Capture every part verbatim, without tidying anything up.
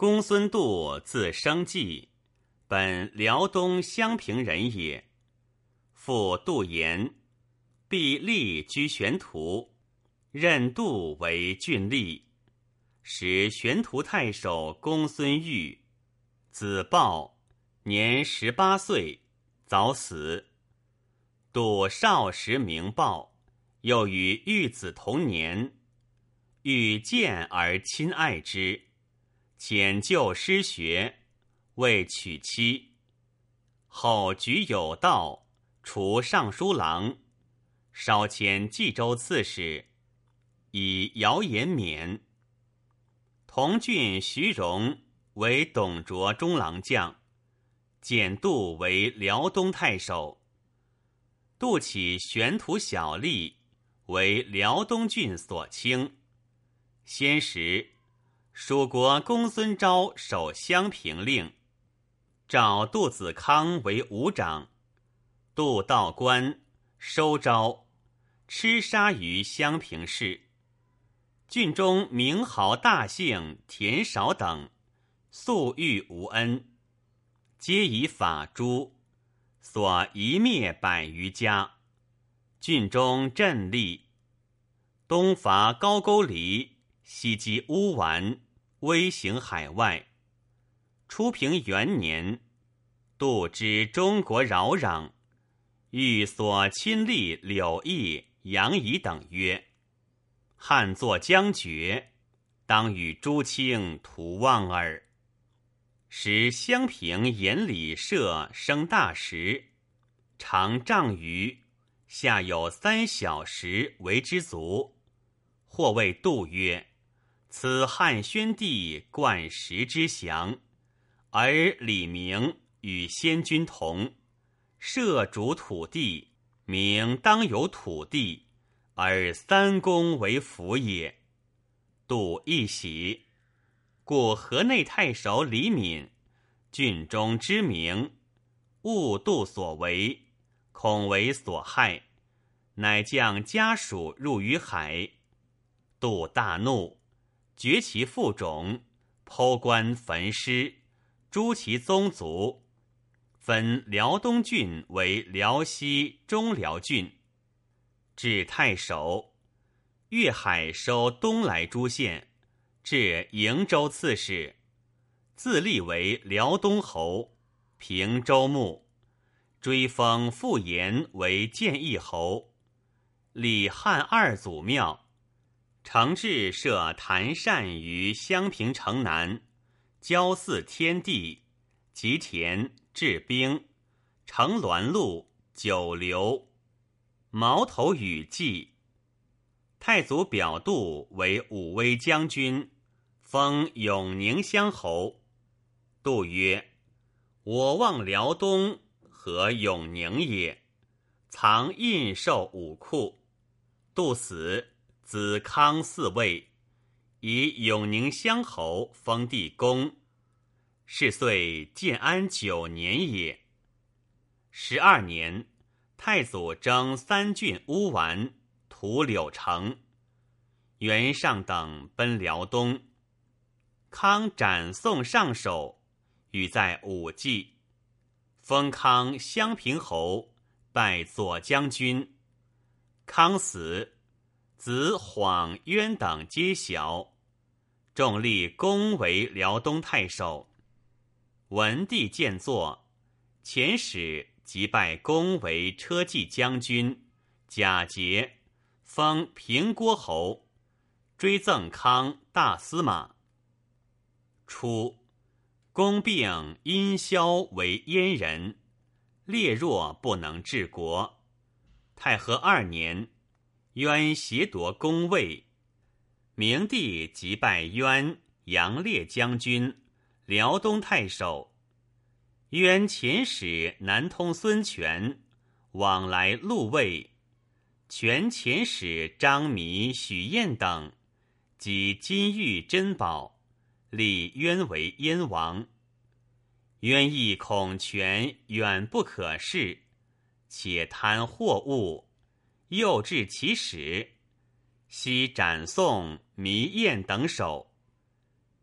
公孙度字生纪，本辽东襄平人也。父杜延，毕立居玄图，任度为郡吏。时玄图太守公孙玉，子豹，年十八岁，早死。度少时名豹，又与玉子同年，欲见而亲爱之，遣就师学，未娶妻。后举有道，除尚书郎，稍迁冀州刺史，以谣言免。同郡徐荣为董卓中郎将，简度为辽东太守。度起玄图小吏，为辽东郡所卿。先时，蜀国公孙昭守襄平令，召杜子康为伍长。杜道官，收昭，吃杀于襄平市。郡中名豪大姓田少等，素遇无恩，皆以法诛，所夷灭百余家。郡中振立，东伐高句丽，西击乌丸，威行海外。初平元年，杜知中国扰攘，欲所亲历柳毅、杨仪等曰：汉作将绝，当与诸卿图望耳。时襄平沿里设生大石，长丈余，下有三小石为之足。或谓杜曰：此汉宣帝冠石之祥，而李明与先君同，社主土地，明当有土地，而三公为辅也。杜亦喜，故河内太守李敏，郡中知名，误杜所为，恐为所害，乃将家属入于海。杜大怒，掘其腹冢，剖棺焚尸，诛其宗族，分辽东郡为辽西、中辽郡。至太守，越海收东莱诸县，至营州刺史，自立为辽东侯，平州牧，追封傅延为建义侯，立汉二祖庙。承制设坛善于襄平城南，郊祀天地，吉田、治兵，乘鸾路、九流、矛头羽骑。太祖表杜为武威将军，封永宁乡侯。杜曰：我望辽东，何永宁也？藏印绶武库。杜死，子康嗣位，以永宁乡侯封地公。是岁建安九年也。十二年，太祖征三郡乌丸，屠柳城。袁尚等奔辽东，康斩送上首，与在武纪，封康襄平侯，拜左将军。康死，子晃、渊等皆小，众立公为辽东太守。文帝见作，遣使即拜公为车骑将军，假节，封平郭侯，追赠康大司马。初，公病因萧为燕人，烈弱不能治国。太和二年，渊挟夺公位，明帝即拜渊杨烈将军、辽东太守。渊遣使南通孙权，往来陆卫。权遣使张弥、许彦等，及金玉珍宝，立渊为燕王。渊亦恐权远不可视，且贪货物，诱至其使，悉斩送弥彦等首。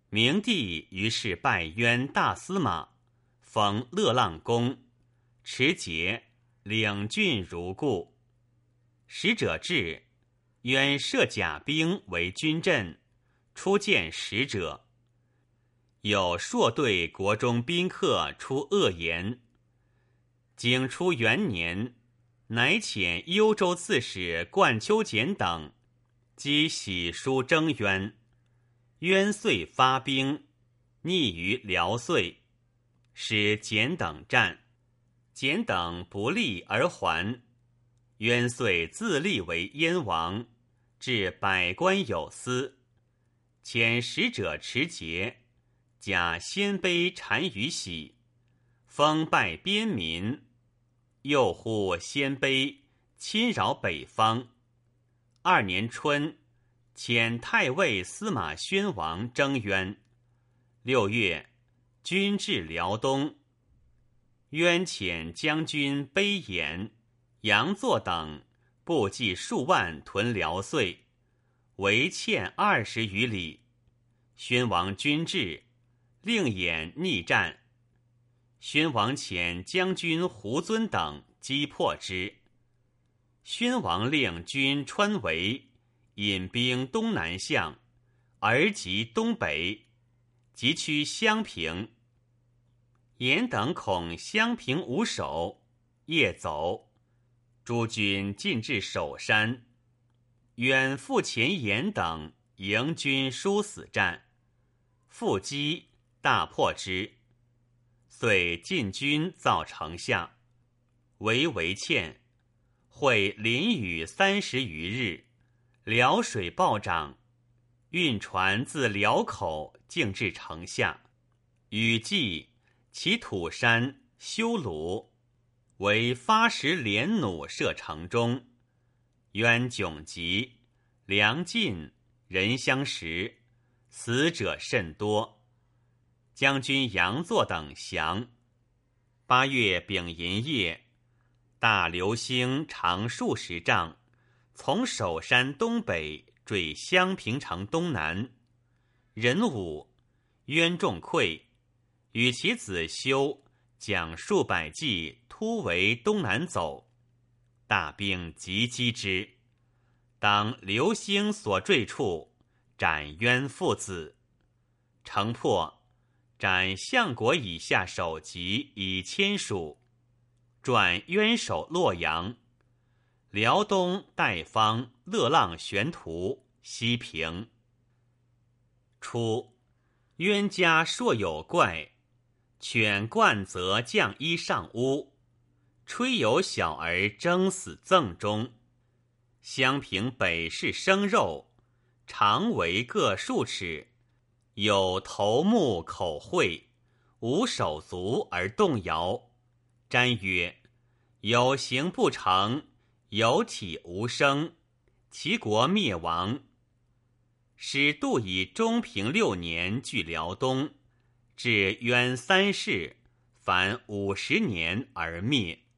明帝于是拜渊大司马，封乐浪公，持节，领郡如故。使者至，渊设甲兵为军阵，初见使者。有朔对国中宾客出恶言。景初元年，乃遣幽州刺史冠丘简等击喜书征渊，渊遂发兵，逆于辽遂，使简等战，简等不利而还。渊遂自立为燕王，置百官有司，遣使者持节，假鲜卑单于喜，封拜边民，又呼鲜卑侵扰北方。二年春，遣太尉司马宣王征渊。六月，军至辽东。渊遣将军卑衍、杨作等部骑数万屯辽遂，围堑二十余里。宣王军至，令衍逆战。宣王遣将军胡遵等击破之。宣王令军穿围，引兵东南向，而及东北，即趋襄平。衍等恐襄平无守，夜走。诸军进至首山，渊复遣衍等迎军殊死战，复击，大破之。遂进军造城下，围围堑，会淋雨三十余日，辽水暴涨，运船自辽口径至城下。雨季，其土山修鲁，为发石连弩射城中。渊窘急，粮尽，人相食，死者甚多。将军杨作等降。八月丙寅夜，大流星长数十丈，从首山东北坠襄平城东南。壬午，渊众溃，与其子修将数百骑突围东南走，大兵急击之。当流星所坠处，斩渊父子。城破，斩相国以下首级以千属，转渊守洛阳。辽东代方乐浪玄图西平。初，渊家硕有怪，犬惯则降衣上屋，吹有小儿争死赠中。襄平北市生肉，长为各数尺，有头目口喙，无手足而动摇。瞻曰：有形不成，有体无生，其国灭亡。使杜以中平六年据辽东，至渊三世，凡五十年而灭。